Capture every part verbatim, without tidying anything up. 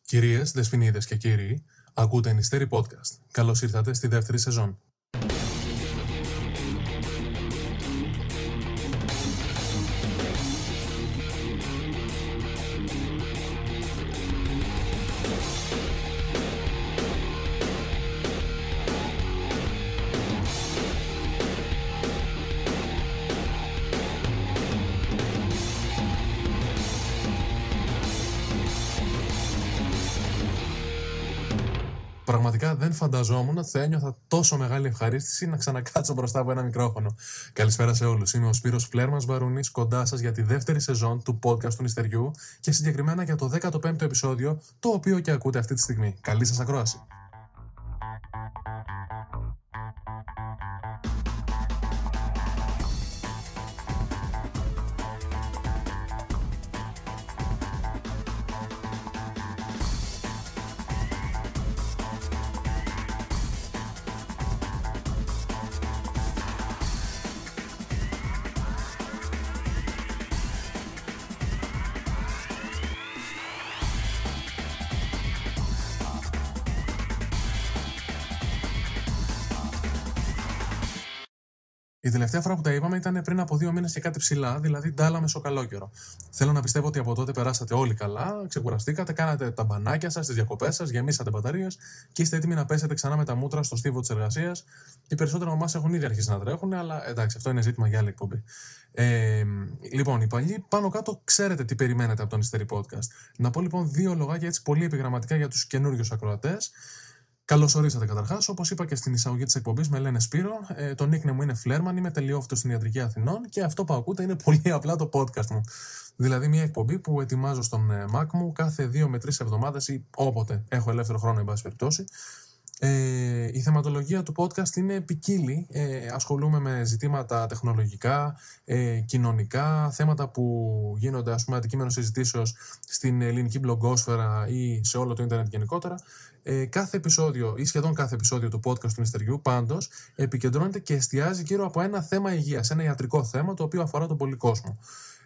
Κυρίες, δεσποινίδες και κύριοι, ακούτε Νηστέρι Podcast. Καλώς ήρθατε στη δεύτερη σεζόν. Πραγματικά δεν φανταζόμουν ότι θα ένιωθα τόσο μεγάλη ευχαρίστηση να ξανακάτσω μπροστά από ένα μικρόφωνο. Καλησπέρα σε όλους. Είμαι ο Σπύρος Φλέρμας Βαρούνης, κοντά σας για τη δεύτερη σεζόν του podcast του Νηστεριού και συγκεκριμένα για το δέκατο πέμπτο επεισόδιο, το οποίο και ακούτε αυτή τη στιγμή. Καλή σας ακρόαση. Η τελευταία φορά που τα είπαμε ήταν πριν από δύο μήνες και κάτι ψηλά, δηλαδή ντάλα μεσοκαλόκαιρο. Θέλω να πιστεύω ότι από τότε περάσατε όλοι καλά, ξεκουραστήκατε, κάνατε τα μπανάκια σας, τις διακοπές σας, γεμίσατε μπαταρίες και είστε έτοιμοι να πέσετε ξανά με τα μούτρα στο στίβο της εργασίας. Οι περισσότεροι από εμάς έχουν ήδη αρχίσει να τρέχουν, αλλά εντάξει, αυτό είναι ζήτημα για άλλη εκπομπή. Ε, λοιπόν, οι παλιοί πάνω κάτω ξέρετε τι περιμένετε από τον Νηστέρι Podcast. Να πω λοιπόν δύο λογάκια έτσι πολύ επιγραμματικά για τους καινούριους ακροατές. Καλώς ορίσατε καταρχάς. Όπως είπα και στην εισαγωγή της εκπομπής, με λένε Σπύρο. Ε, το nickname μου είναι Φλέρμαν, είμαι τελειόφυτος στην Ιατρική Αθηνών και αυτό που ακούτε είναι πολύ απλά το podcast μου. Δηλαδή, μια εκπομπή που ετοιμάζω στον Mac μου κάθε δύο με τρεις εβδομάδες ή όποτε έχω ελεύθερο χρόνο, εν πάση περιπτώσει. Ε, η θεματολογία του podcast είναι ποικίλη. Ε, ασχολούμαι με ζητήματα τεχνολογικά, ε, κοινωνικά, θέματα που γίνονται ας πούμε αντικείμενο συζητήσεως στην ελληνική μπλογκόσφαιρα ή σε όλο το ίντερνετ γενικότερα. Ε, κάθε επεισόδιο ή σχεδόν κάθε επεισόδιο του podcast του Νηστεριού πάντως επικεντρώνεται και εστιάζει γύρω από ένα θέμα υγείας, ένα ιατρικό θέμα το οποίο αφορά τον πολύ κόσμο.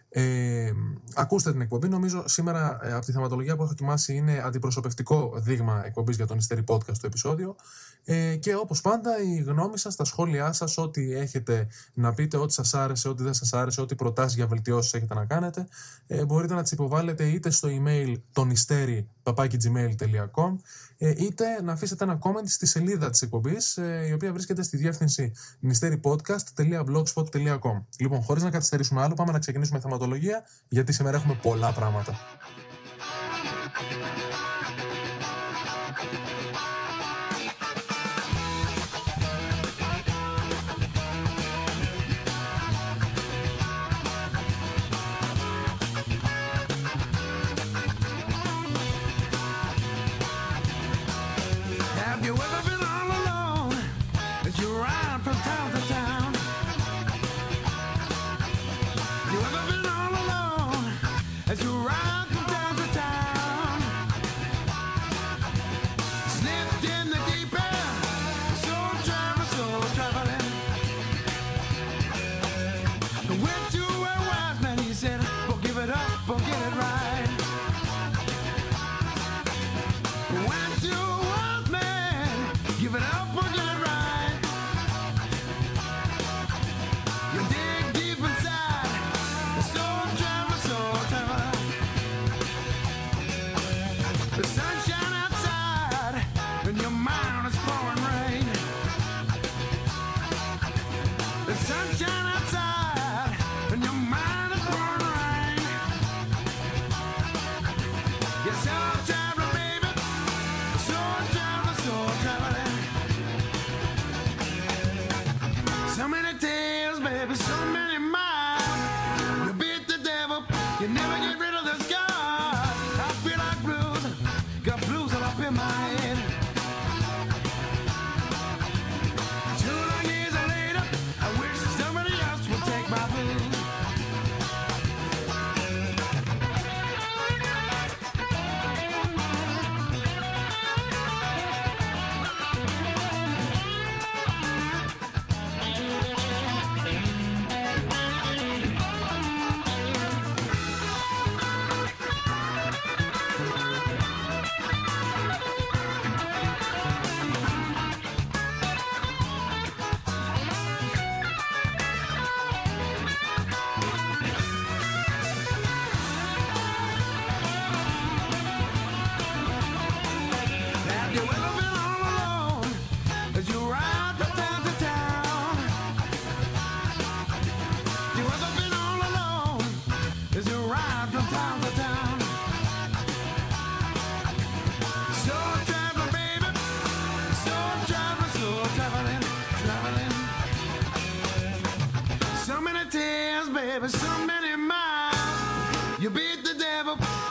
Ε, ακούστε την εκπομπή. Νομίζω σήμερα ε, από τη θεματολογία που έχω ετοιμάσει είναι αντιπροσωπευτικό δείγμα εκπομπής για τον Νηστέρι Podcast το επεισόδιο. Ε, και όπως πάντα η γνώμη σας, τα σχόλιά σας, ό,τι έχετε να πείτε, ό,τι σας άρεσε, ό,τι δεν σας άρεσε, ό,τι προτάσεις για βελτιώσεις έχετε να κάνετε, ε, μπορείτε να τις υποβάλλετε είτε στο email το νηστέρι παπάκι τζι μέιλ τελεία κομ ε, είτε να αφήσετε ένα comment στη σελίδα της εκπομπής, ε, η οποία βρίσκεται στη διεύθυνση νηστέρι-podcast τελεία blogspot τελεία com. Λοιπόν, χωρίς να καθυστερήσουμε άλλο, πάμε να ξεκινήσουμε θεματολογία, γιατί σήμερα έχουμε πολλά πράγματα.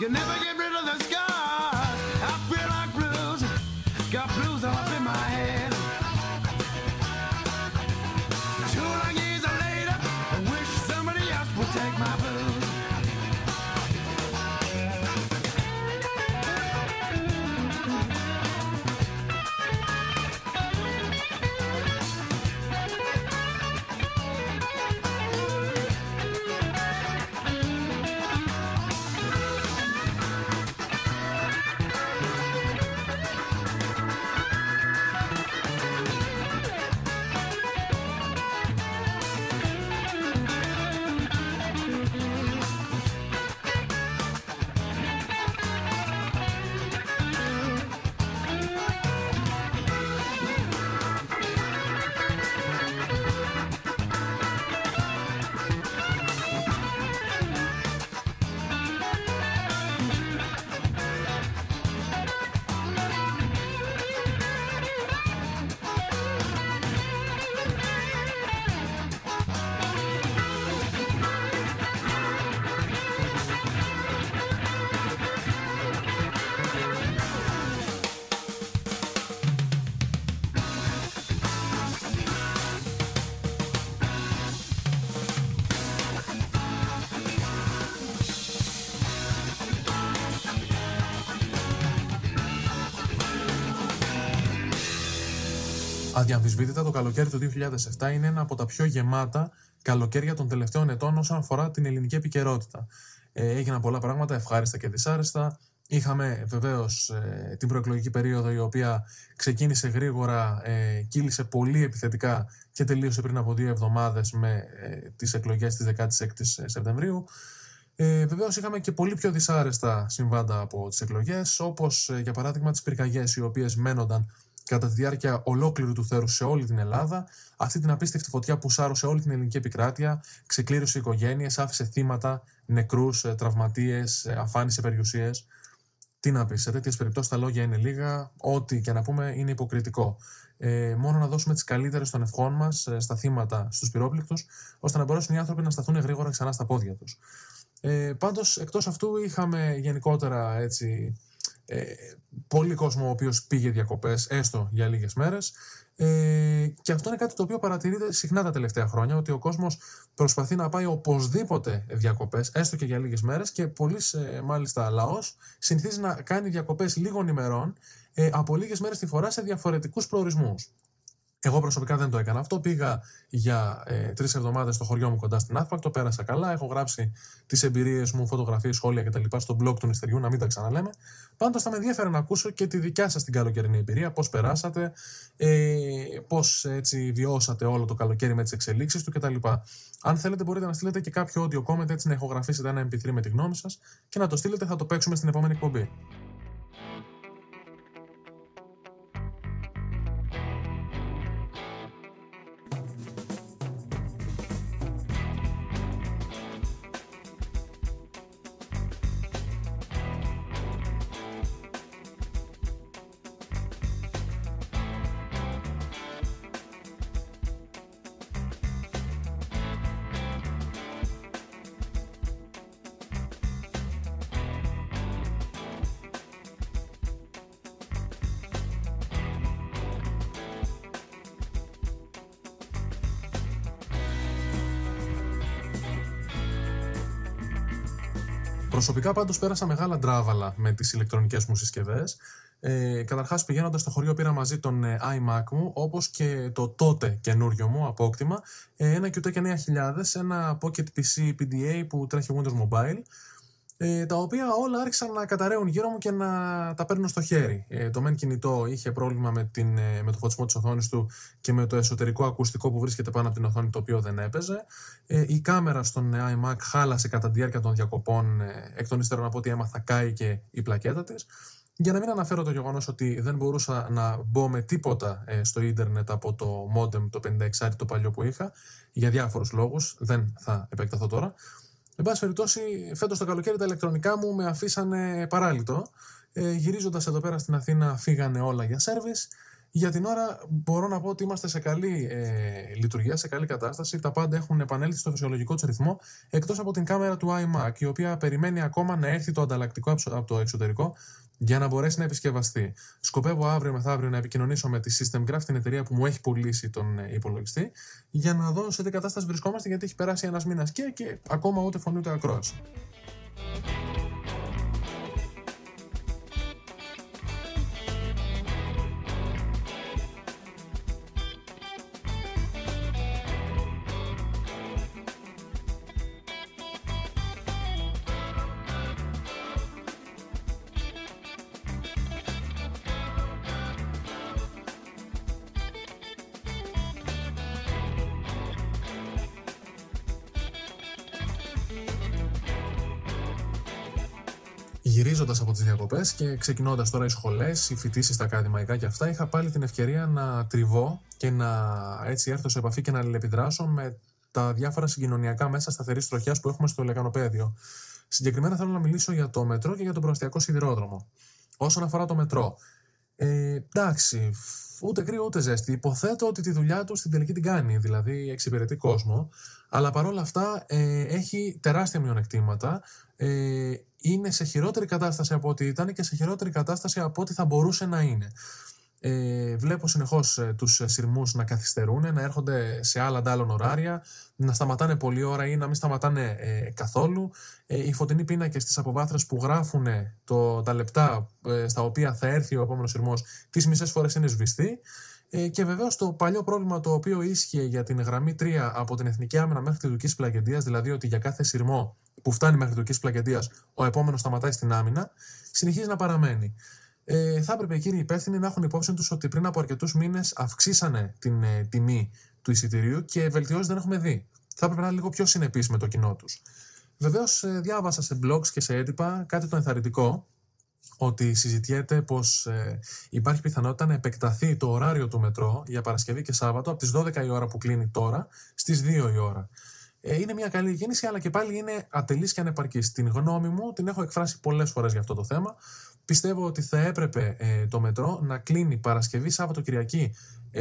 can never get rid of the scars. I feel like blues, got blues all up in my head. Two long years later, I wish somebody else would take my blues. Αδιαμφισβήτητα, το καλοκαίρι του δύο χιλιάδες επτά είναι ένα από τα πιο γεμάτα καλοκαίρια των τελευταίων ετών όσον αφορά την ελληνική επικαιρότητα. Ε, έγιναν πολλά πράγματα, ευχάριστα και δυσάρεστα. Είχαμε βεβαίως ε, την προεκλογική περίοδο, η οποία ξεκίνησε γρήγορα, ε, κύλησε πολύ επιθετικά και τελείωσε πριν από δύο εβδομάδες με ε, τις εκλογές της δεκάτης έκτης Σεπτεμβρίου. Ε, βεβαίως είχαμε και πολύ πιο δυσάρεστα συμβάντα από τις εκλογές, όπως ε, για παράδειγμα τις πυρκαγιές, οι οποίες μένονταν κατά τη διάρκεια ολόκληρου του θέρους σε όλη την Ελλάδα, αυτή την απίστευτη φωτιά που σάρωσε όλη την ελληνική επικράτεια, ξεκλήρωσε οικογένειες, άφησε θύματα, νεκρούς, τραυματίες, αφάνισε περιουσίες. Τι να πεις, σε τέτοιες περιπτώσεις τα λόγια είναι λίγα, ό,τι και να πούμε είναι υποκριτικό. Ε, μόνο να δώσουμε τις καλύτερες των ευχών μας στα θύματα, στους πυρόπληκτους, ώστε να μπορέσουν οι άνθρωποι να σταθούν γρήγορα ξανά στα πόδια τους. Ε, πάντως, εκτός αυτού, είχαμε γενικότερα έτσι. Ε, πολύ κόσμο ο οποίος πήγε διακοπές έστω για λίγες μέρες, ε, και αυτό είναι κάτι το οποίο παρατηρείται συχνά τα τελευταία χρόνια, ότι ο κόσμος προσπαθεί να πάει οπωσδήποτε διακοπές έστω και για λίγες μέρες, και πολλής ε, μάλιστα λαός συνηθίζει να κάνει διακοπές λίγων ημερών, ε, από λίγες μέρες τη φορά σε διαφορετικούς προορισμούς. Εγώ προσωπικά δεν το έκανα αυτό. Πήγα για ε, τρεις εβδομάδες στο χωριό μου κοντά στην Αύπακτο, πέρασα καλά. Έχω γράψει τις εμπειρίες μου, φωτογραφίες, σχόλια κτλ. Στο blog του Νηστεριού, να μην τα ξαναλέμε. Πάντως θα με ενδιαφέρει να ακούσω και τη δικιά σας την καλοκαιρινή εμπειρία, πώς περάσατε, ε, πώς έτσι βιώσατε όλο το καλοκαίρι με τις εξελίξεις του κτλ. Αν θέλετε, μπορείτε να στείλετε και κάποιο audio comment, έτσι να ηχογραφήσετε ένα εμ πι θρι με τη γνώμη σας και να το στείλετε, θα το παίξουμε στην επόμενη εκπομπή. Προσωπικά πάντως πέρασα μεγάλα ντράβαλα με τις ηλεκτρονικές μου συσκευές. Ε, καταρχάς, πηγαίνοντας στο χωριό, πήρα μαζί τον ε, iMac μου, όπως και το τότε καινούριο μου απόκτημα, ε, ένα κιου τέκ εννιά χιλιάδες, ένα Pocket πι σι πι ντι έι που τρέχει Windows Mobile, ε, τα οποία όλα άρχισαν να καταραίουν γύρω μου και να τα παίρνω στο χέρι. Ε, το μεν κινητό είχε πρόβλημα με, την, ε, με το φωτισμό της οθόνης του και με το εσωτερικό ακουστικό που βρίσκεται πάνω από την οθόνη, το οποίο δεν έπαιζε. Ε, η κάμερα στον iMac χάλασε κατά τη διάρκεια των διακοπών, ε, εκ των ύστερων από ό,τι έμαθα κάηκε η πλακέτα της. Για να μην αναφέρω το γεγονός ότι δεν μπορούσα να μπω με τίποτα ε, στο ίντερνετ από το modem το πενήντα έξι το παλιό που είχα, για διάφορους λόγους, δεν θα επεκταθώ τώρα. Εν πάση περιπτώσει, φέτος το καλοκαίρι τα ηλεκτρονικά μου με αφήσανε παράλυτο. Ε, γυρίζοντας εδώ πέρα στην Αθήνα, φύγανε όλα για σέρβις. Για την ώρα μπορώ να πω ότι είμαστε σε καλή ε, λειτουργία, σε καλή κατάσταση. Τα πάντα έχουν επανέλθει στο φυσιολογικό του ρυθμό, εκτός από την κάμερα του iMac, η οποία περιμένει ακόμα να έρθει το ανταλλακτικό από το εξωτερικό για να μπορέσει να επισκευαστεί. Σκοπεύω αύριο μεθαύριο να επικοινωνήσω με τη Systemgraph, την εταιρεία που μου έχει πουλήσει τον υπολογιστή, για να δω σε τι κατάσταση βρισκόμαστε, γιατί έχει περάσει ένας μήνας και, και ακόμα ούτε φωνή ούτε ακρόαση. Γυρίζοντας από τις διακοπές και ξεκινώντας τώρα οι σχολές, οι φοιτήσεις στα ακαδημαϊκά και αυτά, είχα πάλι την ευκαιρία να τριβώ και να έτσι έρθω σε επαφή και να αλληλεπιδράσω με τα διάφορα συγκοινωνιακά μέσα σταθερής τροχιάς που έχουμε στο λεκανοπέδιο. Συγκεκριμένα θέλω να μιλήσω για το μετρό και για τον προαστιακό σιδηρόδρομο. Όσον αφορά το μετρό, ε, εντάξει, ούτε κρύο ούτε ζέστη. Υποθέτω ότι τη δουλειά του στην τελική την κάνει, δηλαδή εξυπηρετεί κόσμο, αλλά παρόλα αυτά ε, έχει τεράστια μειονεκτήματα. Ε, είναι σε χειρότερη κατάσταση από ό,τι ήταν και σε χειρότερη κατάσταση από ό,τι θα μπορούσε να είναι. Ε, βλέπω συνεχώς ε, τους σειρμούς να καθυστερούν, να έρχονται σε άλλα αντάλλων ωράρια, να σταματάνε πολλή ώρα ή να μην σταματάνε ε, καθόλου. Ε, οι φωτεινοί πίνακες στις αποβάθρες που γράφουν το, τα λεπτά ε, στα οποία θα έρθει ο επόμενος σειρμός, τις μισές φορές είναι σβηστοί. Ε, και βεβαίως το παλιό πρόβλημα το οποίο ίσχυε για την γραμμή τρία από την Εθνική Άμυνα μέχρι τη Δουκής Πλακεντίας, δηλαδή ότι για κάθε σειρμό που φτάνει μέχρι τη Δουκής Πλακεντίας ο επόμενος σταματάει στην άμυνα, συνεχίζει να παραμένει. Ε, θα έπρεπε οι κύριοι υπεύθυνοι να έχουν υπόψη τους ότι πριν από αρκετούς μήνες αυξήσανε την ε, τιμή του εισιτηρίου και βελτιώσεις δεν έχουμε δει. Θα έπρεπε να είναι λίγο πιο συνεπείς με το κοινό τους. Βεβαίως, ε, διάβασα σε blogs και σε έντυπα κάτι το ενθαρρυντικό, ότι συζητιέται πως ε, υπάρχει πιθανότητα να επεκταθεί το ωράριο του μετρό για Παρασκευή και Σάββατο από τις δώδεκα η ώρα που κλείνει τώρα στις δύο η ώρα. Ε, είναι μια καλή κίνηση, αλλά και πάλι είναι ατελής και ανεπαρκής. Την γνώμη μου την έχω εκφράσει πολλές φορές για αυτό το θέμα. Πιστεύω ότι θα έπρεπε ε, το μετρό να κλείνει Παρασκευή, Σάββατο, Κυριακή.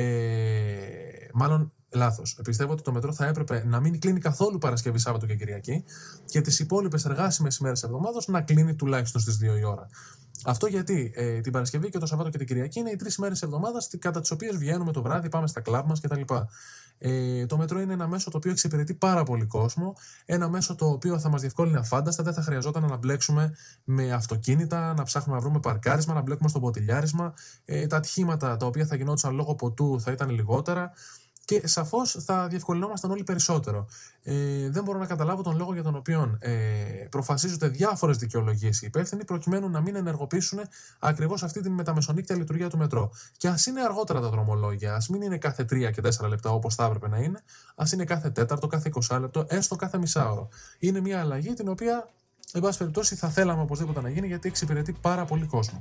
Ε, μάλλον λάθος. Πιστεύω ότι το μετρό θα έπρεπε να μην κλείνει καθόλου Παρασκευή, Σάββατο και Κυριακή και τις υπόλοιπες εργάσιμες ημέρες της εβδομάδας να κλείνει τουλάχιστον στις δύο η ώρα. Αυτό γιατί ε, την Παρασκευή και το Σαββάτο και την Κυριακή είναι οι τρεις ημέρες της εβδομάδας κατά τις οποίες βγαίνουμε το βράδυ, πάμε στα κλαμπ μας κτλ. Ε, το μετρό είναι ένα μέσο το οποίο εξυπηρετεί πάρα πολύ κόσμο, ένα μέσο το οποίο θα μας διευκόλυνε αφάνταστα, δεν θα χρειαζόταν να μπλέξουμε με αυτοκίνητα, να ψάχνουμε να βρούμε παρκάρισμα, να μπλέκουμε στο ποτηλιάρισμα. Ε, τα ατυχήματα τα οποία θα γινόντουσαν λόγω ποτού θα ήταν λιγότερα. Και σαφώς θα διευκολυνόμασταν όλοι περισσότερο. Ε, δεν μπορώ να καταλάβω τον λόγο για τον οποίο ε, προφασίζονται διάφορες δικαιολογίες οι υπεύθυνοι προκειμένου να μην ενεργοποιήσουν ακριβώς αυτή την μεταμεσονύκτια λειτουργία του μετρό. Και ας είναι αργότερα τα δρομολόγια, ας μην είναι κάθε τρία και τέσσερα λεπτά όπως θα έπρεπε να είναι, ας είναι κάθε τέταρτο, κάθε είκοσι λεπτό, έστω κάθε μισάωρο. Είναι μια αλλαγή την οποία, εν πάση περιπτώσει, θα θέλαμε οπωσδήποτε να γίνει γιατί εξυπηρετεί πάρα πολύ κόσμο.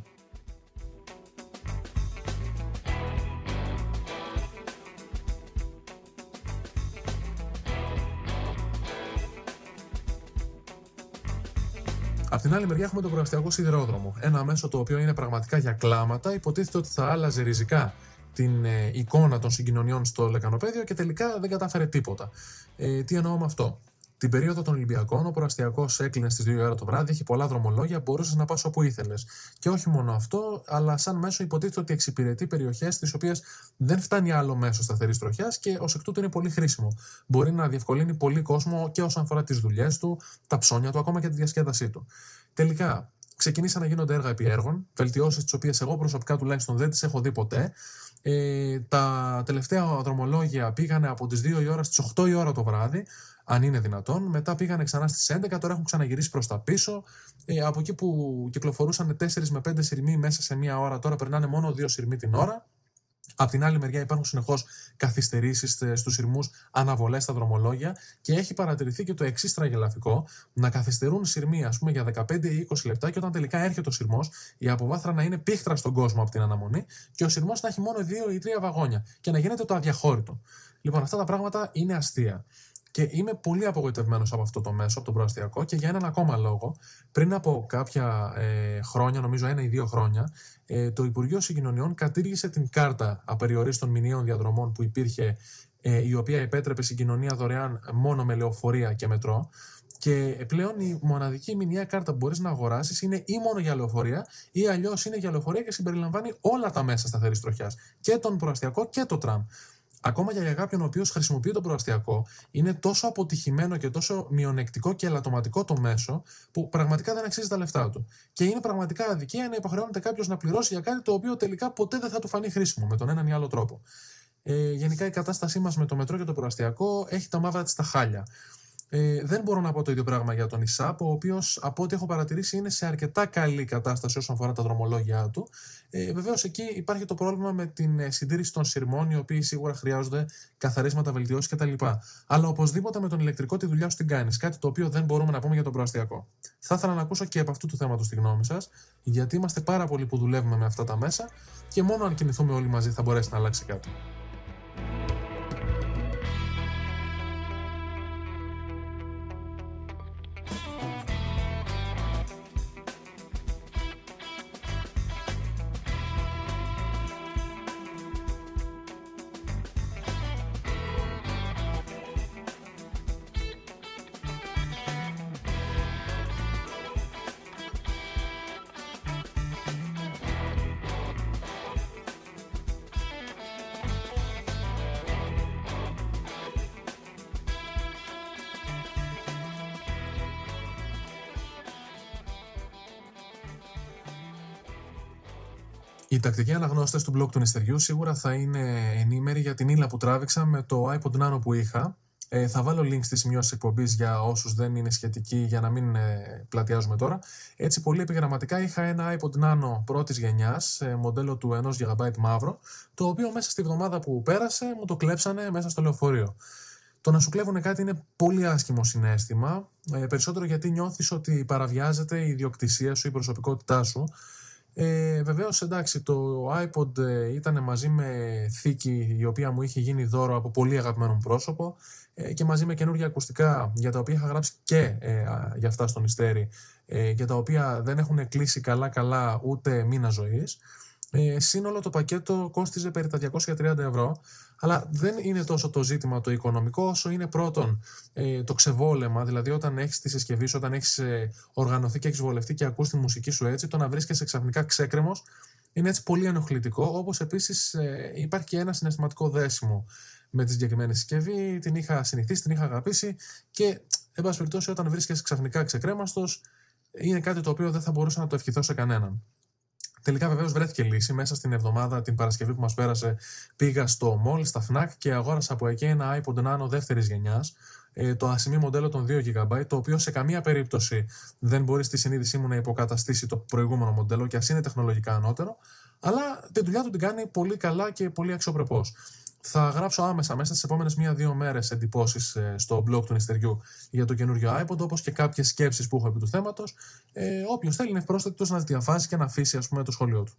Απ' την άλλη μεριά έχουμε τον προαστιακό σιδηρόδρομο. Ένα μέσο το οποίο είναι πραγματικά για κλάματα, υποτίθεται ότι θα άλλαζε ριζικά την ε, εικόνα των συγκοινωνιών στο λεκανοπέδιο και τελικά δεν κατάφερε τίποτα. Ε, τι εννοώ με αυτό? Την περίοδο των Ολυμπιακών, ο προαστιακός έκλεινε στις δύο η ώρα το βράδυ, έχει πολλά δρομολόγια, μπορούσες να πας όπου ήθελες. Και όχι μόνο αυτό, αλλά σαν μέσο υποτίθεται ότι εξυπηρετεί περιοχές στις οποίες δεν φτάνει άλλο μέσο σταθερής τροχιάς και ως εκ τούτου είναι πολύ χρήσιμο. Μπορεί να διευκολύνει πολύ κόσμο και όσον αφορά τις δουλειές του, τα ψώνια του, ακόμα και τη διασκέδασή του. Τελικά, ξεκινήσαν να γίνονται έργα επί έργων, βελτιώσεις τις οποίες εγώ προσωπικά τουλάχιστον δεν τις έχω δει ποτέ. Ε, τα τελευταία δρομολόγια πήγανε από τις δύο η ώρα στις οκτώ η ώρα το βράδυ, αν είναι δυνατόν. Μετά πήγανε ξανά στις έντεκα, τώρα έχουν ξαναγυρίσει προς τα πίσω. Ε, από εκεί που κυκλοφορούσαν τέσσερα με πέντε σειρμοί μέσα σε μία ώρα, τώρα περνάνε μόνο δύο σειρμοί την ώρα. Απ' την άλλη μεριά υπάρχουν συνεχώς καθυστερήσεις στους σειρμούς, αναβολές στα δρομολόγια και έχει παρατηρηθεί και το εξής τραγελαφικό: να καθυστερούν σειρμοί, ας πούμε, για δεκαπέντε ή είκοσι λεπτά και όταν τελικά έρχεται ο σειρμός, η αποβάθρα να είναι πίχτρα στον κόσμο από την αναμονή και ο σειρμός να έχει μόνο δύο ή τρία βαγόνια και να γίνεται το αδιαχώρητο. Λοιπόν, αυτά τα πράγματα είναι αστεία. Και είμαι πολύ απογοητευμένος από αυτό το μέσο, από τον προαστιακό, και για έναν ακόμα λόγο. Πριν από κάποια ε, χρόνια, νομίζω ένα ή δύο χρόνια, ε, το Υπουργείο Συγκοινωνιών κατήργησε την κάρτα απεριορίστων μηνιαίων διαδρομών που υπήρχε, ε, η οποία επέτρεπε συγκοινωνία δωρεάν μόνο με λεωφορεία και μετρό. Και πλέον η μοναδική μηνιαία κάρτα που μπορείς να αγοράσεις είναι ή μόνο για λεωφορεία, ή αλλιώς είναι για λεωφορεία και συμπεριλαμβάνει όλα τα μέσα σταθερής τροχιάς. Και τον προαστιακό και το τραμ. Ακόμα και για κάποιον ο οποίος χρησιμοποιεί το προαστιακό, είναι τόσο αποτυχημένο και τόσο μειονεκτικό και ελαττωματικό το μέσο, που πραγματικά δεν αξίζει τα λεφτά του. Και είναι πραγματικά αδικία να υποχρεώνεται κάποιος να πληρώσει για κάτι το οποίο τελικά ποτέ δεν θα του φανεί χρήσιμο με τον έναν ή άλλο τρόπο. Ε, γενικά η κατάστασή μας με το μετρό και το προαστιακό έχει τα μαύρα της στα χάλια. Ε, δεν μπορώ να πω το ίδιο πράγμα για τον ΙΣΑΠ, ο οποίος από ό,τι έχω παρατηρήσει είναι σε αρκετά καλή κατάσταση όσον αφορά τα δρομολόγια του. Ε, βεβαίως εκεί υπάρχει το πρόβλημα με την ε, συντήρηση των σειρμών, οι οποίοι σίγουρα χρειάζονται καθαρίσματα, βελτιώσεις κτλ. Αλλά οπωσδήποτε με τον ηλεκτρικό τη δουλειά σου την κάνεις, κάτι το οποίο δεν μπορούμε να πούμε για τον προαστιακό. Θα ήθελα να ακούσω και από αυτού του θέματος τη γνώμη σας, γιατί είμαστε πάρα πολλοί που δουλεύουμε με αυτά τα μέσα και μόνο αν κινηθούμε όλοι μαζί θα μπορέσει να αλλάξει κάτι. Οι τακτικοί αναγνώστες του blog του νηστεριού σίγουρα θα είναι ενήμεροι για την ύλα που τράβηξα με το iPod Nano που είχα. Ε, θα βάλω link στις σημειώσεις εκπομπής για όσους δεν είναι σχετικοί, για να μην ε, πλατιάζουμε τώρα. Έτσι, πολύ επιγραμματικά είχα ένα iPod Nano πρώτης γενιάς, ε, μοντέλο του ένα τζι μπι μαύρο, το οποίο μέσα στη βδομάδα που πέρασε μου το κλέψανε μέσα στο λεωφορείο. Το να σου κλέβουν κάτι είναι πολύ άσχημο συναίσθημα, ε, περισσότερο γιατί νιώθεις ότι παραβιάζεται η ιδιοκτησία σου, η προσωπικότητά σου. Ε, βεβαίως, εντάξει, το iPod ε, ήταν μαζί με θήκη η οποία μου είχε γίνει δώρο από πολύ αγαπημένο μου πρόσωπο ε, και μαζί με καινούργια ακουστικά για τα οποία είχα γράψει και ε, για αυτά στον Ιστέρι, ε, για τα οποία δεν έχουν κλείσει καλά-καλά ούτε μήνα ζωής. Ε, σύνολο το πακέτο κόστιζε περί τα διακόσια τριάντα ευρώ, αλλά δεν είναι τόσο το ζήτημα το οικονομικό όσο είναι πρώτον ε, το ξεβόλεμα, δηλαδή όταν έχεις τη συσκευή σου, όταν έχεις ε, οργανωθεί και έχεις βολευτεί και ακούς τη μουσική σου έτσι, το να βρίσκεσαι ξαφνικά ξέκρεμος είναι έτσι πολύ ενοχλητικό, όπως επίσης ε, υπάρχει και ένα συναισθηματικό δέσιμο με τη συγκεκριμένη συσκευή, την είχα συνηθίσει, την είχα αγαπήσει και εν πάση περιπτώσει όταν βρίσκεσαι ξαφνικά ξεκρέμαστος είναι κάτι το οποίο δεν θα μπορούσα να το ευχηθώ σε κανέναν. Τελικά βεβαίως βρέθηκε λύση. Μέσα στην εβδομάδα, την Παρασκευή που μας πέρασε, πήγα στο mall, στα φνακ και αγόρασα από εκεί ένα iPod Nano δεύτερης γενιάς, το ασημή μοντέλο των δύο τζι μπι, το οποίο σε καμία περίπτωση δεν μπορεί στη συνείδησή μου να υποκαταστήσει το προηγούμενο μοντέλο και ας είναι τεχνολογικά ανώτερο, αλλά τη δουλειά του την κάνει πολύ καλά και πολύ αξιοπρεπώς. Θα γράψω άμεσα μέσα στις επόμενες μία-δύο μέρες εντυπώσεις στο blog του νηστεριού για το καινούριο iPod, όπως και κάποιες σκέψεις που έχω επί του θέματος. Ε, όποιος θέλει είναι ευπρόσδεκτος να διαβάσει και να αφήσει, ας πούμε, το σχόλιο του.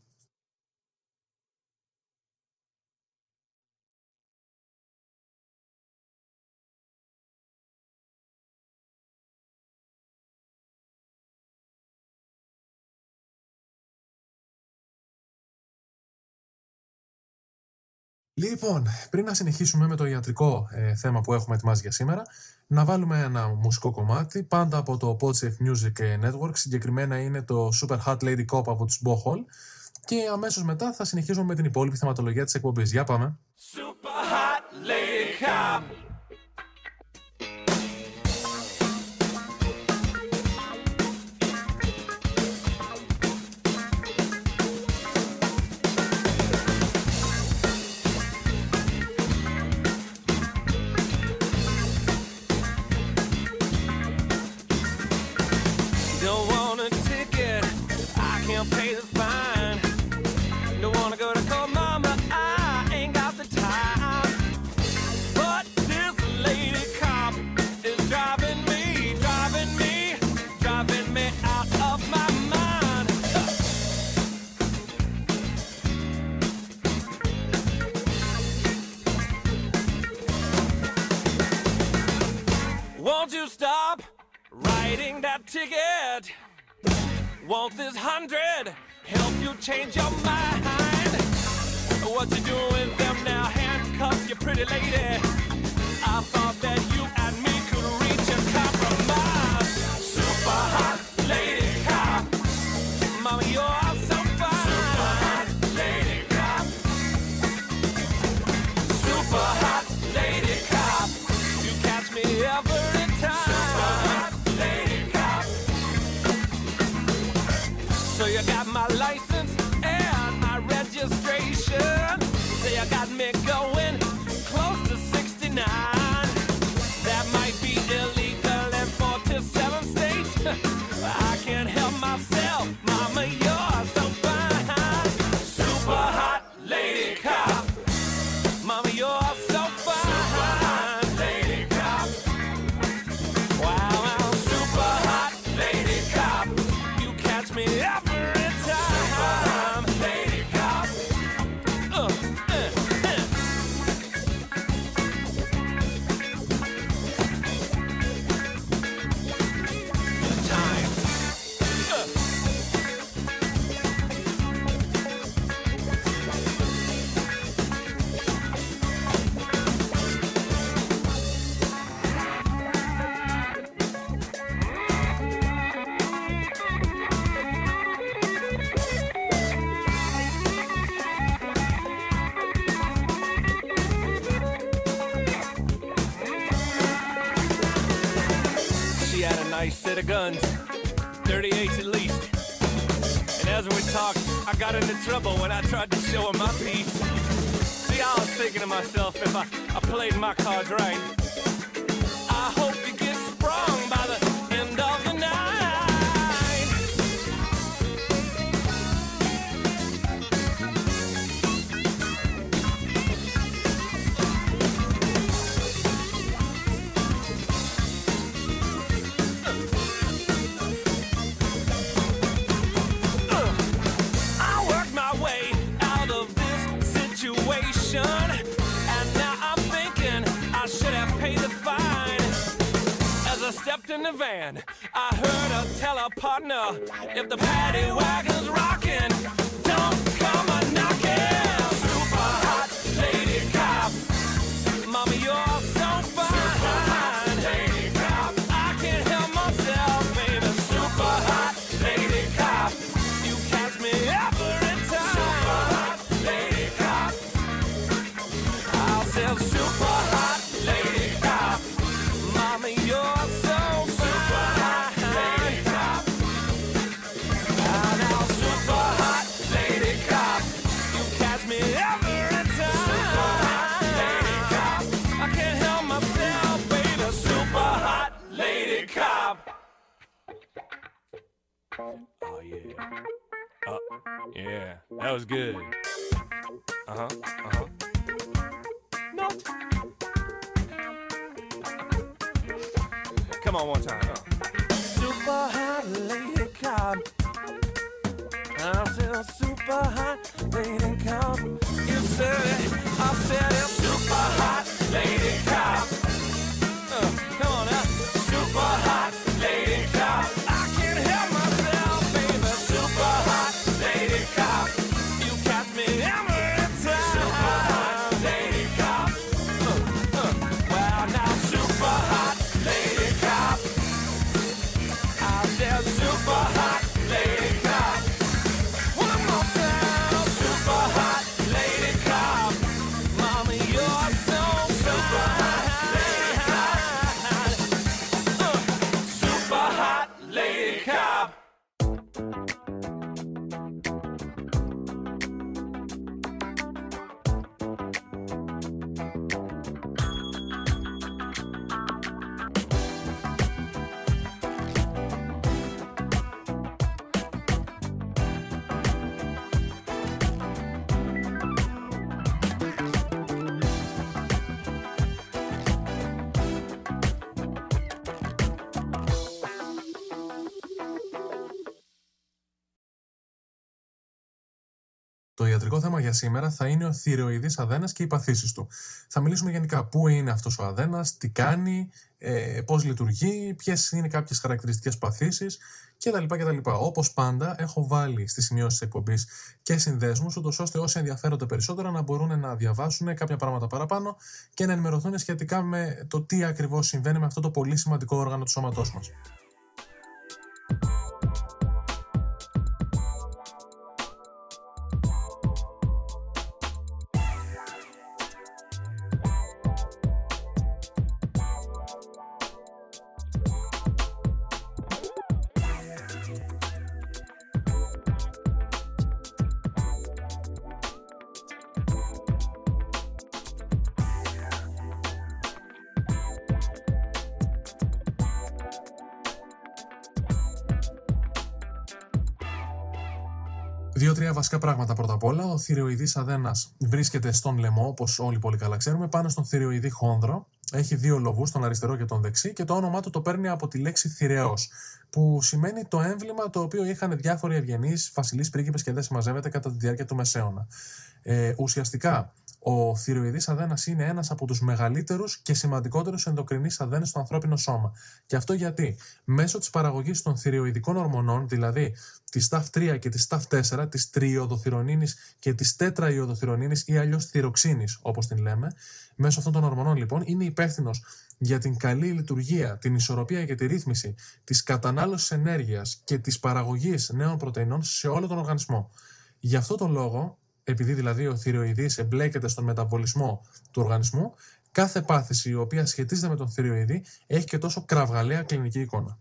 Λοιπόν, πριν να συνεχίσουμε με το ιατρικό ε, θέμα που έχουμε ετοιμάσει για σήμερα, να βάλουμε ένα μουσικό κομμάτι, πάντα από το Podsafe Music Network, συγκεκριμένα είναι το Super Hot Lady Cop από τους Bohol, και αμέσως μετά θα συνεχίσουμε με την υπόλοιπη θεματολογία της εκπομπής. Για πάμε! Super hot lady cop. Don't want a ticket, I can't pay the fine. Don't wanna go to court, mama, I ain't got the time. But writing that ticket. Won't this hundred help you change your mind? What you doing with them now? Handcuffs, you pretty lady. I thought that you and me could reach a compromise. Super hot lady cop, mama, you're so fine. Super hot lady cop, super hot lady cop. You catch me every time. Super hot lady cop. So you got my license and my registration. So you got me going close to sixty-nine. That might be illegal in forty-seven states. I can't help myself, mama, you're so fine. Super hot lady cop, mama, you're so fine. Super hot lady cop. Wow, wow, super hot lady cop. You catch me every time. Super hot lady cop. Uh, uh, uh. Good times. Uh. She had a nice set of guns, thirty-eights at least. And as we talked, I got into trouble when I tried to show her my piece. See, I was thinking to myself, if I, I played my cards right, I hope you get sprung by the end of the night. I worked my way out of this situation, and now I'm thinking I should have paid the fine. As I stepped in the van, I heard her tell her partner, if the paddy wagon's rocking, don't come a knocking. Super hot lady cop, mama, you're so fine. Super hot lady cop, I can't help myself, baby. Super hot lady cop, you catch me every time. Super hot lady cop, I'll say super hot lady cop, mama, you're so fine. Super hot lady cop, ah, now super hot lady cop, you catch me every time. Super hot lady cop, I can't help myself, baby. Super hot lady cop. Oh yeah. Uh, yeah, that was good. Uh-huh, uh-huh. No. Come on one time. Uh. Super hot lady cop. I said super hot lady cop. You said it. I said it. Super hot lady cop. Uh, come on now. Super hot lady cop. I can't help myself, baby. Super hot lady cop. You catch me every time. Super hot lady cop. Uh, uh. Well, now super hot lady cop. I said super hot lady cop. One more time. Super Το ιατρικό θέμα για σήμερα θα είναι ο θηροειδής αδένας και οι παθήσεις του. Θα μιλήσουμε γενικά πού είναι αυτός ο αδένας, τι κάνει, ε, πώς λειτουργεί, ποιες είναι κάποιες χαρακτηριστικές παθήσεις κτλ. κτλ. Όπως πάντα, έχω βάλει στις σημειώσεις της εκπομπής και συνδέσμους, ούτως ώστε όσοι ενδιαφέρονται περισσότερο να μπορούν να διαβάσουν κάποια πράγματα παραπάνω και να ενημερωθούν σχετικά με το τι ακριβώς συμβαίνει με αυτό το πολύ σημαντικό όργανο του σώματός μας. Δύο-τρία βασικά πράγματα πρώτα απ' όλα. Ο θηροειδής αδένας βρίσκεται στον λαιμό, όπως όλοι πολύ καλά ξέρουμε, πάνω στον θηροειδή χόνδρο. Έχει δύο λοβούς, τον αριστερό και τον δεξί, και το όνομά του το παίρνει από τη λέξη θηρεός, που σημαίνει το έμβλημα το οποίο είχαν διάφοροι ευγενείς, βασιλείς, πρίγκιπες και δεν συμμαζεύεται κατά τη διάρκεια του Μεσαίωνα. Ε, ουσιαστικά, ο θηροειδής αδένας είναι ένας από τους μεγαλύτερους και σημαντικότερους ενδοκρινείς αδένες στο ανθρώπινο σώμα. Και αυτό γιατί μέσω της παραγωγής των θηροειδικών ορμονών, δηλαδή της ταφ τρία και της ταφ τέσσερα, της τριϊοδοθυρονίνης και της τέτραϊοδοθυρονίνης ή αλλιώς θυροξίνης, όπως την λέμε, μέσω αυτών των ορμονών λοιπόν είναι υπεύθυνος για την καλή λειτουργία, την ισορροπία και τη ρύθμιση της κατανάλωσης ενέργειας και της παραγωγής νέων πρωτεϊνών σε όλο τον οργανισμό. Γι' αυτό τον λόγο, επειδή δηλαδή ο θηροειδής εμπλέκεται στον μεταβολισμό του οργανισμού, κάθε πάθηση η οποία σχετίζεται με τον θηροειδή έχει και τόσο κραυγαλαία κλινική εικόνα.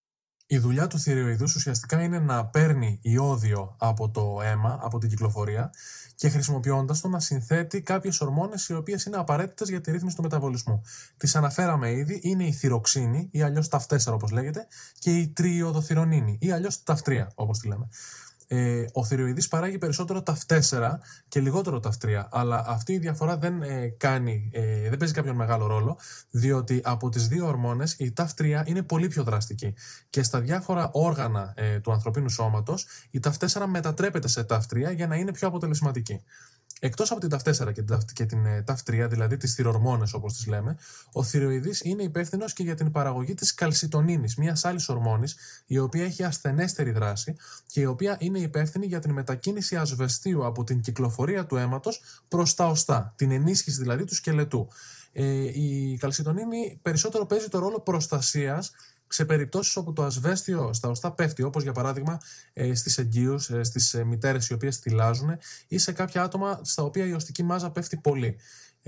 Η δουλειά του θηροειδούς ουσιαστικά είναι να παίρνει ιόδιο από το αίμα, από την κυκλοφορία, και χρησιμοποιώντας το να συνθέτει κάποιες ορμόνες οι οποίες είναι απαραίτητες για τη ρύθμιση του μεταβολισμού. Τις αναφέραμε ήδη, είναι η θυροξίνη ή αλλιώς ταφ τέσσερα όπως λέγεται, και η τριϊοδοθυρονίνη ή αλλιώς ταφ τρία όπως τη λέμε. Ε, ο θηροειδής παράγει περισσότερο ταφ τέσσερα και λιγότερο ταφ τρία, αλλά αυτή η διαφορά δεν, ε, κάνει, ε, δεν παίζει κάποιον μεγάλο ρόλο, διότι από τις δύο ορμόνες η ταφ τρία είναι πολύ πιο δραστική και στα διάφορα όργανα ε, του ανθρωπίνου σώματος η ταφ τέσσερα μετατρέπεται σε ταφ τρία για να είναι πιο αποτελεσματική. Εκτός από την ταφ τέσσερα και την, και την ε, ταφ τρία, δηλαδή τις θυρορμόνες όπως τις λέμε, ο θηροειδής είναι υπεύθυνος και για την παραγωγή της καλσιτονίνης, μιας άλλης ορμόνης, η οποία έχει ασθενέστερη δράση και η οποία είναι υπεύθυνη για την μετακίνηση ασβεστίου από την κυκλοφορία του αίματος προς τα οστά, την ενίσχυση δηλαδή του σκελετού. Ε, η καλσιτονίνη περισσότερο παίζει το ρόλο προστασίας σε περιπτώσεις όπου το ασβέστιο στα οστά πέφτει, όπως για παράδειγμα στις εγγύους, στις μητέρες οι οποίες θυλάζουν ή σε κάποια άτομα στα οποία η οστική μάζα πέφτει πολύ.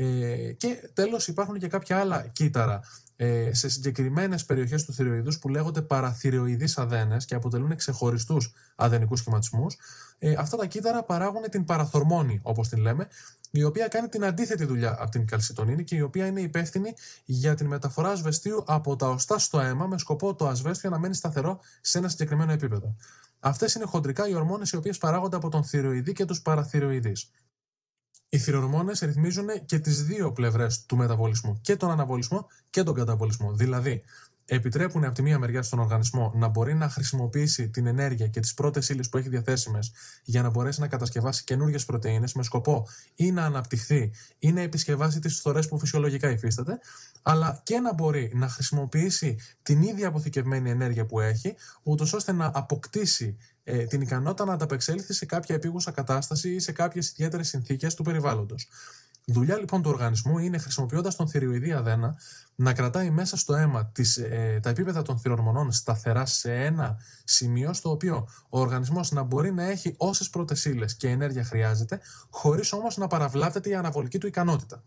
Ε, και τέλος υπάρχουν και κάποια άλλα κύτταρα ε, σε συγκεκριμένες περιοχές του θηροειδούς που λέγονται παραθηροειδείς αδένες και αποτελούν ξεχωριστούς αδενικούς σχηματισμούς. Ε, αυτά τα κύτταρα παράγουν την παραθορμόνη, όπως την λέμε, η οποία κάνει την αντίθετη δουλειά από την καλσιτονίνη και η οποία είναι υπεύθυνη για την μεταφορά ασβεστίου από τα οστά στο αίμα με σκοπό το ασβέστιο να μένει σταθερό σε ένα συγκεκριμένο επίπεδο. Αυτές είναι χοντρικά οι ορμόνες οι οποίες παράγονται από τον θηροειδή και τους παραθηροειδείς. Οι θηροορμόνες ρυθμίζουν και τις δύο πλευρές του μεταβολισμού, και τον αναβολισμό και τον καταβολισμό. Δηλαδή, επιτρέπουν από τη μία μεριά στον οργανισμό να μπορεί να χρησιμοποιήσει την ενέργεια και τις πρώτες ύλες που έχει διαθέσιμες για να μπορέσει να κατασκευάσει καινούργιες πρωτεΐνες με σκοπό ή να αναπτυχθεί ή να επισκευάσει τις φθορές που φυσιολογικά υφίσταται, αλλά και να μπορεί να χρησιμοποιήσει την ίδια αποθηκευμένη ενέργεια που έχει, ούτως ώστε να αποκτήσει ε, την ικανότητα να ανταπεξέλθει σε κάποια επίγουσα κατάσταση ή σε κάποιες ιδιαίτερες συνθήκες του περιβάλλοντος. Δουλειά λοιπόν του οργανισμού είναι, χρησιμοποιώντας τον θηροειδή αδένα, να κρατάει μέσα στο αίμα τις, ε, τα επίπεδα των θηροορμονών σταθερά σε ένα σημείο στο οποίο ο οργανισμός να μπορεί να έχει όσες πρώτες ύλες και ενέργεια χρειάζεται, χωρίς όμως να παραβλάπτεται η αναβολική του ικανότητα.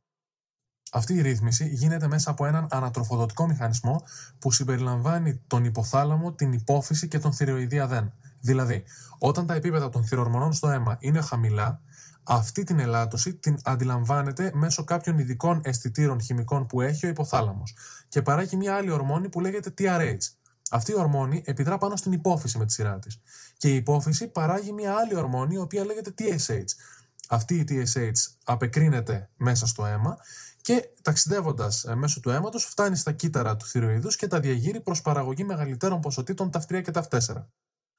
Αυτή η ρύθμιση γίνεται μέσα από έναν ανατροφοδοτικό μηχανισμό που συμπεριλαμβάνει τον υποθάλαμο, την υπόφυση και τον θηροειδή αδένα. Δηλαδή, όταν τα επίπεδα των θηροορμονών στο αίμα είναι χαμηλά, αυτή την ελάττωση την αντιλαμβάνεται μέσω κάποιων ειδικών αισθητήρων χημικών που έχει ο υποθάλαμος και παράγει μια άλλη ορμόνη που λέγεται τι αρ έιτς. Αυτή η ορμόνη επιδρά πάνω στην υπόφυση με τη σειρά της. Και η υπόφυση παράγει μια άλλη ορμόνη η οποία λέγεται τι ες έιτς. Αυτή η τι ες έιτς απεκρίνεται μέσα στο αίμα και ταξιδεύοντας μέσω του αίματος φτάνει στα κύτταρα του θηροειδούς και τα διαγείρει προς παραγωγή μεγαλύτερων ποσοτήτων ταφ τρία και ταφ τέσσερα.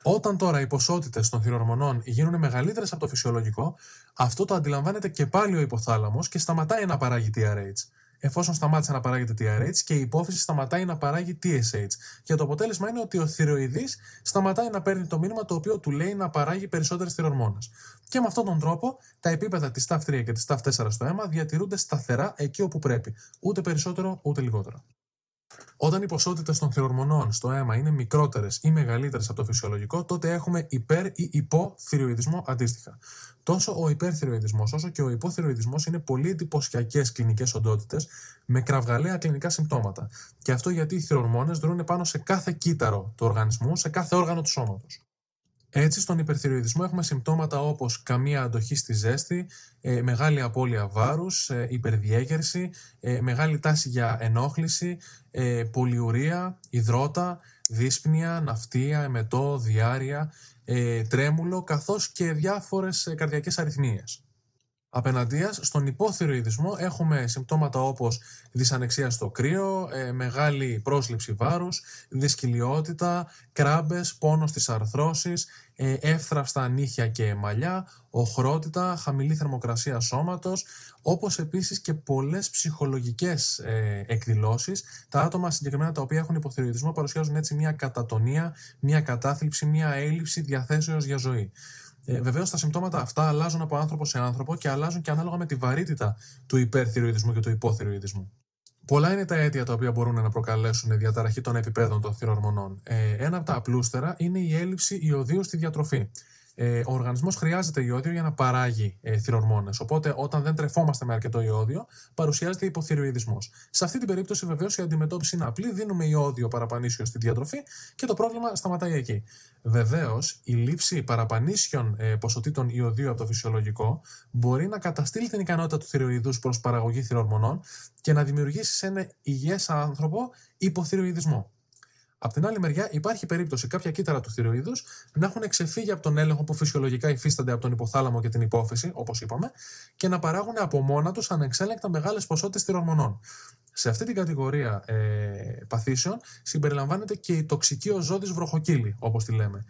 Όταν τώρα οι ποσότητες των θηροορμονών γίνουν μεγαλύτερες από το φυσιολογικό, αυτό το αντιλαμβάνεται και πάλι ο υποθάλαμος και σταματάει να παράγει τι αρ έιτς. Εφόσον σταμάτησε να παράγεται τι αρ έιτς και η υπόφυση σταματάει να παράγει τι ες έιτς. Και το αποτέλεσμα είναι ότι ο θηροειδής σταματάει να παίρνει το μήνυμα το οποίο του λέει να παράγει περισσότερες θηροορμόνες. Και με αυτόν τον τρόπο τα επίπεδα της ταφ τρία και της ταφ τέσσερα στο αίμα διατηρούνται σταθερά εκεί όπου πρέπει. Ούτε περισσότερο ούτε λιγότερο. Όταν οι ποσότητες των θηροορμονών στο αίμα είναι μικρότερες ή μεγαλύτερες από το φυσιολογικό, τότε έχουμε υπέρ ή υποθυροειδισμό αντίστοιχα. Τόσο ο υπερθυροειδισμός όσο και ο υποθυροειδισμός είναι πολύ εντυπωσιακές κλινικές οντότητες με κραυγαλαία κλινικά συμπτώματα. Και αυτό γιατί οι θηροορμόνες δρούν πάνω σε κάθε κύτταρο του οργανισμού, σε κάθε όργανο του σώματος. Έτσι, στον υπερθυροειδισμό έχουμε συμπτώματα όπως καμία αντοχή στη ζέστη, ε, μεγάλη απώλεια βάρους, ε, υπερδιέγερση, ε, μεγάλη τάση για ενόχληση, ε, πολυουρία, υδρότα, δύσπνοια, ναυτία, εμετό, διάρρεια, ε, τρέμουλο, καθώς και διάφορες ε, καρδιακές αρρυθμίες. Απέναντίας, στον υποθυροειδισμό έχουμε συμπτώματα όπως δυσανεξία στο κρύο, ε, μεγάλη πρόσληψη βάρους, δυσκυλιότητα, κράμπες, πόνο στις αρθρώσεις, ε, εύθραυστα νύχια και μαλλιά, οχρότητα, χαμηλή θερμοκρασία σώματος, όπως επίσης και πολλές ψυχολογικές ε, εκδηλώσεις. Τα άτομα συγκεκριμένα τα οποία έχουν υποθυροειδισμό παρουσιάζουν έτσι μια κατατονία, μια κατάθλιψη, μια έλλειψη διαθέσεως για ζωή. Ε, Βεβαίως τα συμπτώματα αυτά αλλάζουν από άνθρωπο σε άνθρωπο και αλλάζουν και ανάλογα με τη βαρύτητα του υπερθυροειδισμού και του υποθυροειδισμού. Πολλά είναι τα αίτια τα οποία μπορούν να προκαλέσουν διαταραχή των επιπέδων των θηροορμονών. Ε, ένα από τα απλούστερα είναι η έλλειψη ιωδίου στη διατροφή. Ε, ο οργανισμός χρειάζεται ιώδιο για να παράγει ε, θηροορμόνες. Οπότε, όταν δεν τρεφόμαστε με αρκετό ιώδιο, παρουσιάζεται υποθυροειδισμός. Σε αυτή την περίπτωση, βεβαίως, η αντιμετώπιση είναι απλή. Δίνουμε ιώδιο παραπανήσιο στη διατροφή και το πρόβλημα σταματάει εκεί. Βεβαίως, η λήψη παραπανήσιων ε, ποσοτήτων ιωδίου από το φυσιολογικό μπορεί να καταστήλει την ικανότητα του θηροειδούς προς παραγωγή θηροορμονών και να δημιουργήσει σε ένα υγιές άνθρωπο υποθυροειδισμό. Απ' την άλλη μεριά, υπάρχει περίπτωση κάποια κύτταρα του θηροειδούς να έχουν ξεφύγει από τον έλεγχο που φυσιολογικά υφίστανται από τον υποθάλαμο και την υπόφυση, όπως είπαμε, και να παράγουν από μόνα τους ανεξέλεγκτα μεγάλες ποσότητες θηροορμονών. Σε αυτή την κατηγορία ε, παθήσεων συμπεριλαμβάνεται και η τοξική οζόντις βροχοκύλη, όπως τη λέμε.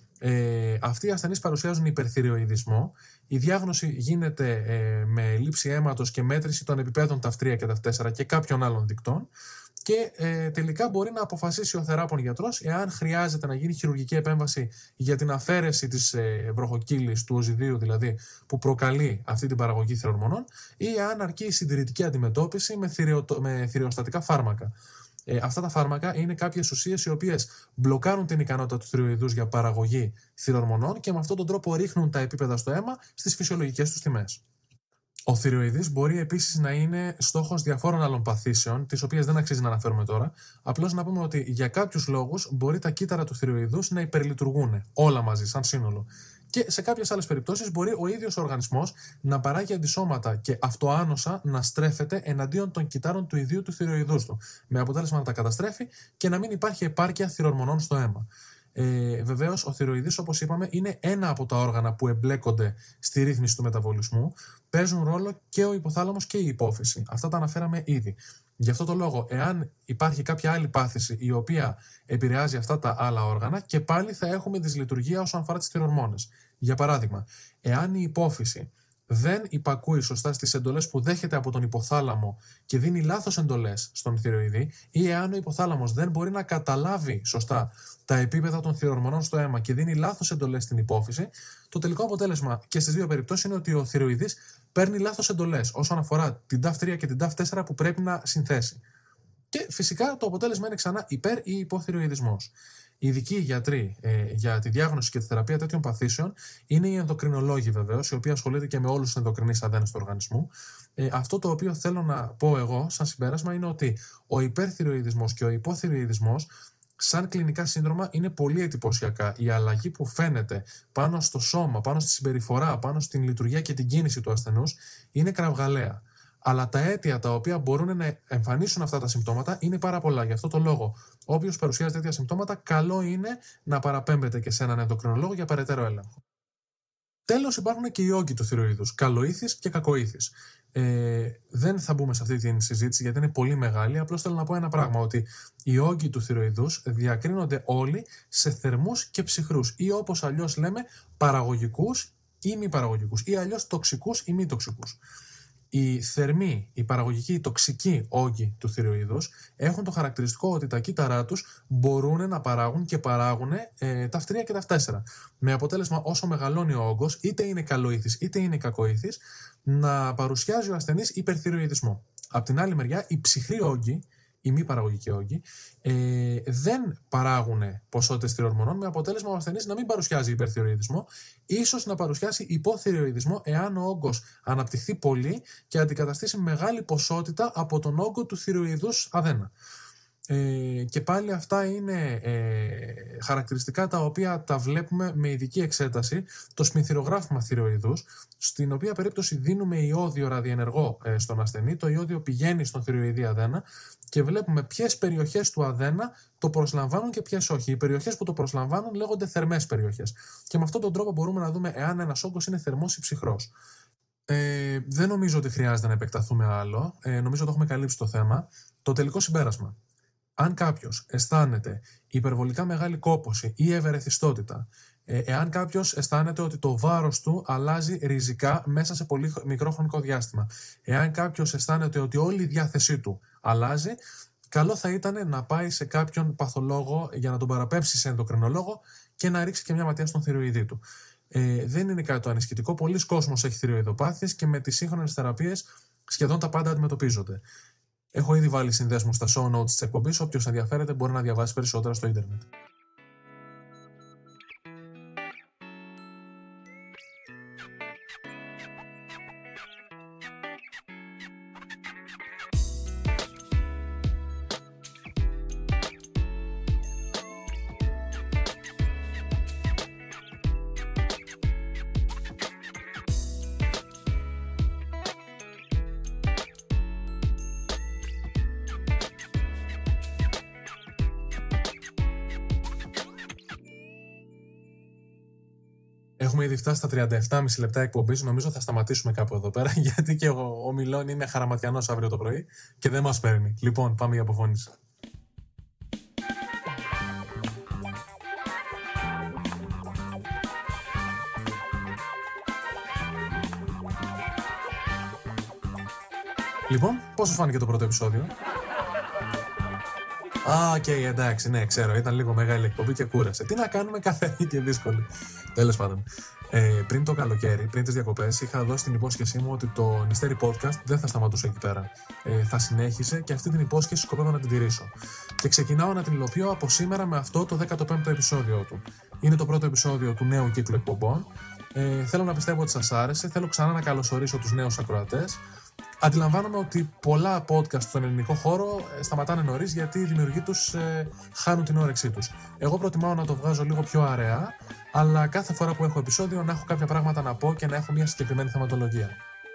Ε, αυτοί οι ασθενείς παρουσιάζουν υπερθυροειδισμό. Η διάγνωση γίνεται ε, με λήψη αίματος και μέτρηση των επιπέδων ταφ τρία και ταφ τέσσερα και κάποιων άλλων δικτών. Και ε, τελικά μπορεί να αποφασίσει ο θεράπων γιατρός εάν χρειάζεται να γίνει χειρουργική επέμβαση για την αφαίρεση της ε, βροχοκύλης, του οζυδίου δηλαδή, που προκαλεί αυτή την παραγωγή θηροορμονών, ή εάν αρκεί η συντηρητική αντιμετώπιση με, θηριο, με θηριοστατικά φάρμακα. Ε, αυτά τα φάρμακα είναι κάποιες ουσίες οι οποίες μπλοκάρουν την ικανότητα του θηροειδούς για παραγωγή θηροορμονών και με αυτόν τον τρόπο ρίχνουν τα επίπεδα στο αίμα στις φυσιολογικές τους τιμές. Ο θηροειδής μπορεί επίσης να είναι στόχος διαφόρων άλλων παθήσεων, τις οποίες δεν αξίζει να αναφέρουμε τώρα. Απλώς να πούμε ότι για κάποιους λόγους μπορεί τα κύτταρα του θηροειδούς να υπερλειτουργούν όλα μαζί, σαν σύνολο. Και σε κάποιες άλλες περιπτώσεις μπορεί ο ίδιος ο οργανισμός να παράγει αντισώματα και αυτοάνοσα να στρέφεται εναντίον των κυττάρων του ιδίου του θηροειδούς του, με αποτέλεσμα να τα καταστρέφει και να μην υπάρχει επάρκεια θηροορμονών στο αίμα. Ε, βεβαίως, ο θηροειδής, όπως είπαμε, είναι ένα από τα όργανα που εμπλέκονται στη ρύθμιση του μεταβολισμού. Παίζουν ρόλο και ο υποθάλαμος και η υπόφυση. Αυτά τα αναφέραμε ήδη. Γι' αυτό το λόγο, εάν υπάρχει κάποια άλλη πάθηση η οποία επηρεάζει αυτά τα άλλα όργανα, και πάλι θα έχουμε δυσλειτουργία όσον αφορά τις θηροορμόνες. Για παράδειγμα, εάν η υπόφυση δεν υπακούει σωστά στις εντολές που δέχεται από τον υποθάλαμο και δίνει λάθος εντολές στον θηροειδή, ή εάν ο υποθάλαμος δεν μπορεί να καταλάβει σωστά τα επίπεδα των θηροορμονών στο αίμα και δίνει λάθος εντολές στην υπόφυση, το τελικό αποτέλεσμα και στις δύο περιπτώσεις είναι ότι ο θηροειδής παίρνει λάθος εντολές όσον αφορά την ταφ τρία και την ταφ τέσσερα που πρέπει να συνθέσει. Και φυσικά το αποτέλεσμα είναι ξανά υπέρ ή υποθυροειδισμός. Οι ειδικοί γιατροί ε, για τη διάγνωση και τη θεραπεία τέτοιων παθήσεων είναι οι ενδοκρινολόγοι, βεβαίως, οι οποίοι ασχολούνται και με όλους τους ενδοκρινείς αδένες του οργανισμού. Ε, αυτό το οποίο θέλω να πω εγώ, σαν συμπέρασμα, είναι ότι ο υπερθυροειδισμός και ο υποθυροειδισμός, σαν κλινικά σύνδρομα, είναι πολύ εντυπωσιακά. Η αλλαγή που φαίνεται πάνω στο σώμα, πάνω στη συμπεριφορά, πάνω στην λειτουργία και την κίνηση του ασθενούς είναι κραυγαλαία. Αλλά τα αίτια τα οποία μπορούν να εμφανίσουν αυτά τα συμπτώματα είναι πάρα πολλά. Γι' αυτό το λόγο, όποιος παρουσιάζει τέτοια συμπτώματα, καλό είναι να παραπέμπεται και σε έναν ενδοκρινολόγο για περαιτέρω έλεγχο. Τέλος, υπάρχουν και οι όγκοι του θηροειδούς, καλοήθης και κακοήθης. Ε, δεν θα μπούμε σε αυτή τη συζήτηση γιατί είναι πολύ μεγάλη. Απλώς θέλω να πω ένα πράγμα, ότι οι όγκοι του θηροειδούς διακρίνονται όλοι σε θερμούς και ψυχρούς, ή όπως αλλιώς λέμε παραγωγικούς ή μη παραγωγικούς, ή αλλιώς τοξικούς ή μη τοξικούς. Οι θερμοί, οι παραγωγικοί, οι τοξικοί όγκοι του θηροειδούς έχουν το χαρακτηριστικό ότι τα κύτταρά τους μπορούν να παράγουν και παράγουν ε, τα Φ τρία και τα Φ τέσσερα. Με αποτέλεσμα, όσο μεγαλώνει ο όγκος, είτε είναι καλοήθης είτε είναι κακοήθης, να παρουσιάζει ο ασθενής υπερθυροειδισμό. Απ' την άλλη μεριά, οι ψυχροί όγκοι, οι μη παραγωγικοί όγκοι, ε, δεν παράγουν ποσότητες θηροορμονών, με αποτέλεσμα ο ασθενής να μην παρουσιάζει υπερθυροειδισμό, ίσως να παρουσιάσει υποθυροειδισμό εάν ο όγκος αναπτυχθεί πολύ και αντικαταστήσει μεγάλη ποσότητα από τον όγκο του θηροειδούς αδένα. Ε, και πάλι αυτά είναι ε, χαρακτηριστικά τα οποία τα βλέπουμε με ειδική εξέταση, το σμηνθυρογράφημα θηροειδούς, στην οποία περίπτωση δίνουμε ιόδιο ραδιενεργό ε, στον ασθενή, το ιόδιο πηγαίνει στον θηροειδή αδένα και βλέπουμε ποιες περιοχές του αδένα το προσλαμβάνουν και ποιες όχι. Οι περιοχές που το προσλαμβάνουν λέγονται θερμές περιοχές και με αυτόν τον τρόπο μπορούμε να δούμε εάν ένας όγκος είναι θερμός ή ψυχρός. Ε, δεν νομίζω ότι χρειάζεται να επεκταθούμε άλλο, ε, νομίζω το έχουμε καλύψει το θέμα. Το τελικό συμπέρασμα. Αν κάποιος αισθάνεται υπερβολικά μεγάλη κόπωση ή ευερεθιστότητα, εάν κάποιος αισθάνεται ότι το βάρος του αλλάζει ριζικά μέσα σε πολύ μικρό χρονικό διάστημα, εάν κάποιος αισθάνεται ότι όλη η διάθεσή του αλλάζει, καλό θα ήταν να πάει σε κάποιον παθολόγο για να τον παραπέμψει σε ενδοκρινολόγο και να ρίξει και μια ματιά στον θηροειδή του. Ε, δεν είναι κάτι το ανησυχητικό. Πολλοί κόσμος έχει θηροειδοπάθειες και με τις σύγχρονες θεραπείες σχεδόν τα πάντα αντιμετωπίζονται. Έχω ήδη βάλει συνδέσμους στα show notes της εκπομπής, όποιος ενδιαφέρεται μπορεί να διαβάσει περισσότερα στο ίντερνετ. Έχουμε ήδη φτάσει στα τριάντα επτά και μισή λεπτά εκπομπής. Νομίζω θα σταματήσουμε κάπου εδώ πέρα, γιατί και ο, ο Μιλών είναι χαραματιανός αύριο το πρωί και δεν μας παίρνει. Λοιπόν, πάμε για αποφώνηση. Λοιπόν, πώς σου φάνηκε το πρώτο επεισόδιο? Α, οκ, okay, εντάξει, ναι, ξέρω, ήταν λίγο μεγάλη εκπομπή και κούρασε. Τι να κάνουμε, καθένα και δύσκολη. Τέλος πάντων. Ε, πριν το καλοκαίρι, πριν τις διακοπές, είχα δώσει την υπόσχεσή μου ότι το Νηστέρι Podcast δεν θα σταματούσε εκεί πέρα. Ε, θα συνέχισε και αυτή την υπόσχεση σκοπεύω να την τηρήσω. Και ξεκινάω να την υλοποιώ από σήμερα με αυτό το δέκατο πέμπτο επεισόδιο του. Είναι το πρώτο επεισόδιο του νέου κύκλου εκπομπών. Ε, θέλω να πιστεύω ότι σας άρεσε. Θέλω ξανά να καλωσορίσω τους νέους ακροατές. Αντιλαμβάνομαι ότι πολλά podcast στον ελληνικό χώρο σταματάνε νωρίς γιατί οι δημιουργοί τους ε, χάνουν την όρεξή τους. Εγώ προτιμάω να το βγάζω λίγο πιο αραιά, αλλά κάθε φορά που έχω επεισόδιο να έχω κάποια πράγματα να πω και να έχω μια συγκεκριμένη θεματολογία.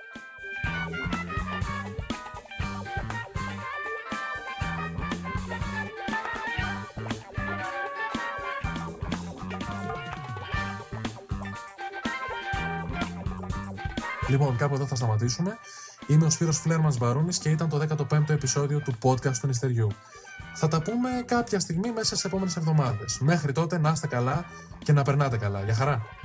Λοιπόν, κάπου εδώ θα σταματήσουμε. Είμαι ο Σπύρος Φλέρμανς Βαρούνης και ήταν το δέκατο πέμπτο επεισόδιο του podcast του Νηστεριού. Θα τα πούμε κάποια στιγμή μέσα στις επόμενες εβδομάδες. Μέχρι τότε να είστε καλά και να περνάτε καλά. Γεια χαρά!